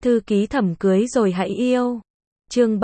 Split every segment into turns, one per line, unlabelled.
Thư ký Thẩm cưới rồi hãy yêu. Chương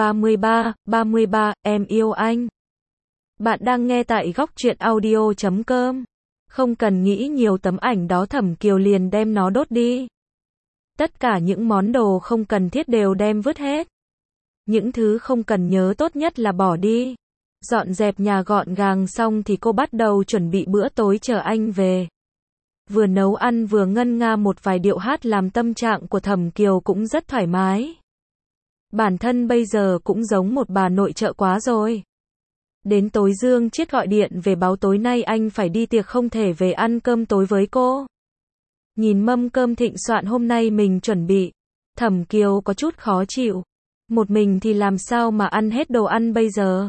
33, em yêu anh. Bạn đang nghe tại góc truyện audio.com. Không cần nghĩ nhiều, tấm ảnh đó Thẩm Kiều liền đem nó đốt đi. Tất cả những món đồ không cần thiết đều đem vứt hết. Những thứ không cần nhớ tốt nhất là bỏ đi. Dọn dẹp nhà gọn gàng xong thì cô bắt đầu chuẩn bị bữa tối chờ anh về. Vừa nấu ăn vừa ngân nga một vài điệu hát làm tâm trạng của Thẩm Kiều cũng rất thoải mái. Bản thân bây giờ cũng giống một bà nội trợ quá rồi. Đến tối Dương Chiết gọi điện về báo tối nay anh phải đi tiệc không thể về ăn cơm tối với cô. Nhìn mâm cơm thịnh soạn hôm nay mình chuẩn bị, Thẩm Kiều có chút khó chịu. Một mình thì làm sao mà ăn hết đồ ăn bây giờ?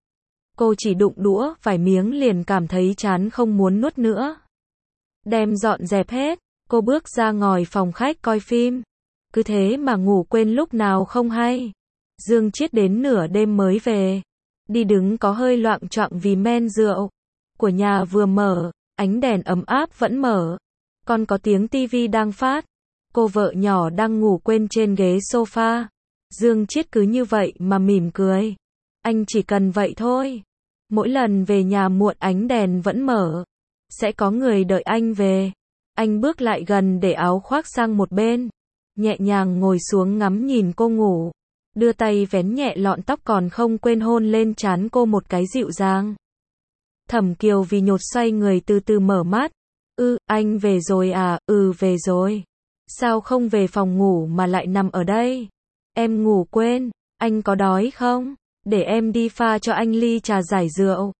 Cô chỉ đụng đũa vài miếng liền cảm thấy chán không muốn nuốt nữa. Đem dọn dẹp hết, cô bước ra ngoài phòng khách coi phim. Cứ thế mà ngủ quên lúc nào không hay. Dương Chiết đến nửa đêm mới về. Đi đứng có hơi loạng choạng vì men rượu. Của nhà vừa mở, ánh đèn ấm áp vẫn mở. Còn có tiếng tivi đang phát. Cô vợ nhỏ đang ngủ quên trên ghế sofa. Dương Chiết cứ như vậy mà mỉm cười. Anh chỉ cần vậy thôi. Mỗi lần về nhà muộn ánh đèn vẫn mở. Sẽ có người đợi anh về. Anh bước lại gần để áo khoác sang một bên. Nhẹ nhàng ngồi xuống ngắm nhìn cô ngủ. Đưa tay vén nhẹ lọn tóc còn không quên hôn lên trán cô một cái dịu dàng. Thẩm Kiều vì nhột xoay người từ từ mở mắt. Anh về rồi à? Về rồi. Sao không về phòng ngủ mà lại nằm ở đây? Em ngủ quên. Anh có đói không? Để em đi pha cho anh ly trà giải rượu.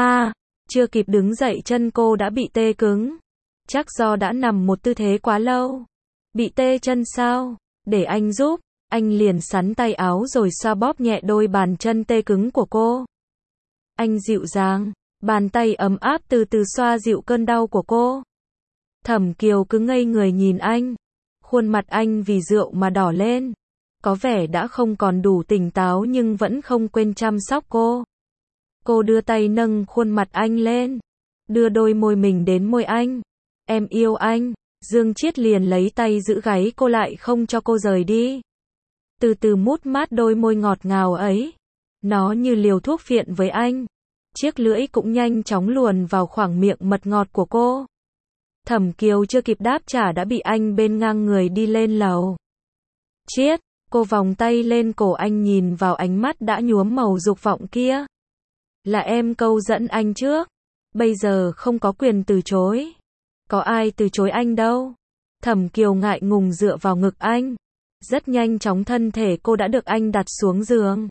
Chưa kịp đứng dậy chân cô đã bị tê cứng. Chắc do đã nằm một tư thế quá lâu. Bị tê chân sao? Để anh giúp. Anh liền sắn tay áo rồi xoa bóp nhẹ đôi bàn chân tê cứng của cô. Anh dịu dàng, bàn tay ấm áp từ từ xoa dịu cơn đau của cô. Thẩm Kiều cứ ngây người nhìn anh. Khuôn mặt anh vì rượu mà đỏ lên. Có vẻ đã không còn đủ tỉnh táo nhưng vẫn không quên chăm sóc cô. Cô đưa tay nâng khuôn mặt anh lên. Đưa đôi môi mình đến môi anh. Em yêu anh. Dương Chiết liền lấy tay giữ gáy cô lại không cho cô rời đi. Từ từ mút mát đôi môi ngọt ngào ấy. Nó như liều thuốc phiện với anh. Chiếc lưỡi cũng nhanh chóng luồn vào khoảng miệng mật ngọt của cô. Thẩm Kiều chưa kịp đáp trả đã bị anh bên ngang người đi lên lầu. Chiết, cô vòng tay lên cổ anh nhìn vào ánh mắt đã nhuốm màu dục vọng kia. Là em câu dẫn anh trước. Bây giờ không có quyền từ chối. Có ai từ chối anh đâu. Thẩm Kiều ngại ngùng dựa vào ngực anh. Rất nhanh chóng thân thể cô đã được anh đặt xuống giường.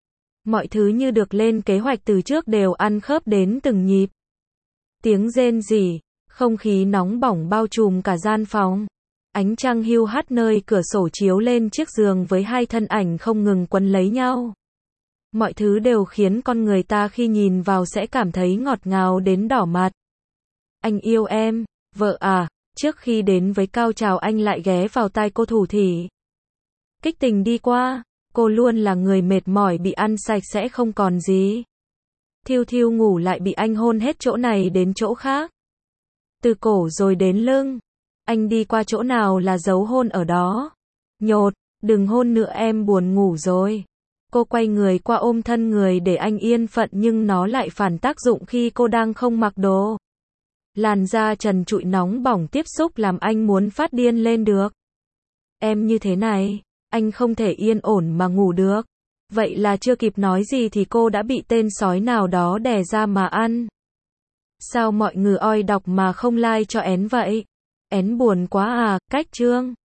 Mọi thứ như được lên kế hoạch từ trước đều ăn khớp đến từng nhịp. Tiếng rên rỉ, không khí nóng bỏng bao trùm cả gian phòng. Ánh trăng hiu hắt nơi cửa sổ chiếu lên chiếc giường với hai thân ảnh không ngừng quấn lấy nhau. Mọi thứ đều khiến con người ta khi nhìn vào sẽ cảm thấy ngọt ngào đến đỏ mặt. Anh yêu em, vợ à. Trước khi đến với cao trào anh lại ghé vào tai cô thủ thỉ. Kích tình đi qua, cô luôn là người mệt mỏi bị ăn sạch sẽ không còn gì. Thiêu thiêu ngủ lại bị anh hôn hết chỗ này đến chỗ khác. Từ cổ rồi đến lưng. Anh đi qua chỗ nào là dấu hôn ở đó. Nhột, đừng hôn nữa em buồn ngủ rồi. Cô quay người qua ôm thân người để anh yên phận nhưng nó lại phản tác dụng khi cô đang không mặc đồ. Làn da trần trụi nóng bỏng tiếp xúc làm anh muốn phát điên lên được. Em như thế này, anh không thể yên ổn mà ngủ được. Vậy là chưa kịp nói gì thì cô đã bị tên sói nào đó đè ra mà ăn. Sao mọi người oi đọc mà không like cho én vậy? Én buồn quá à, cách chương.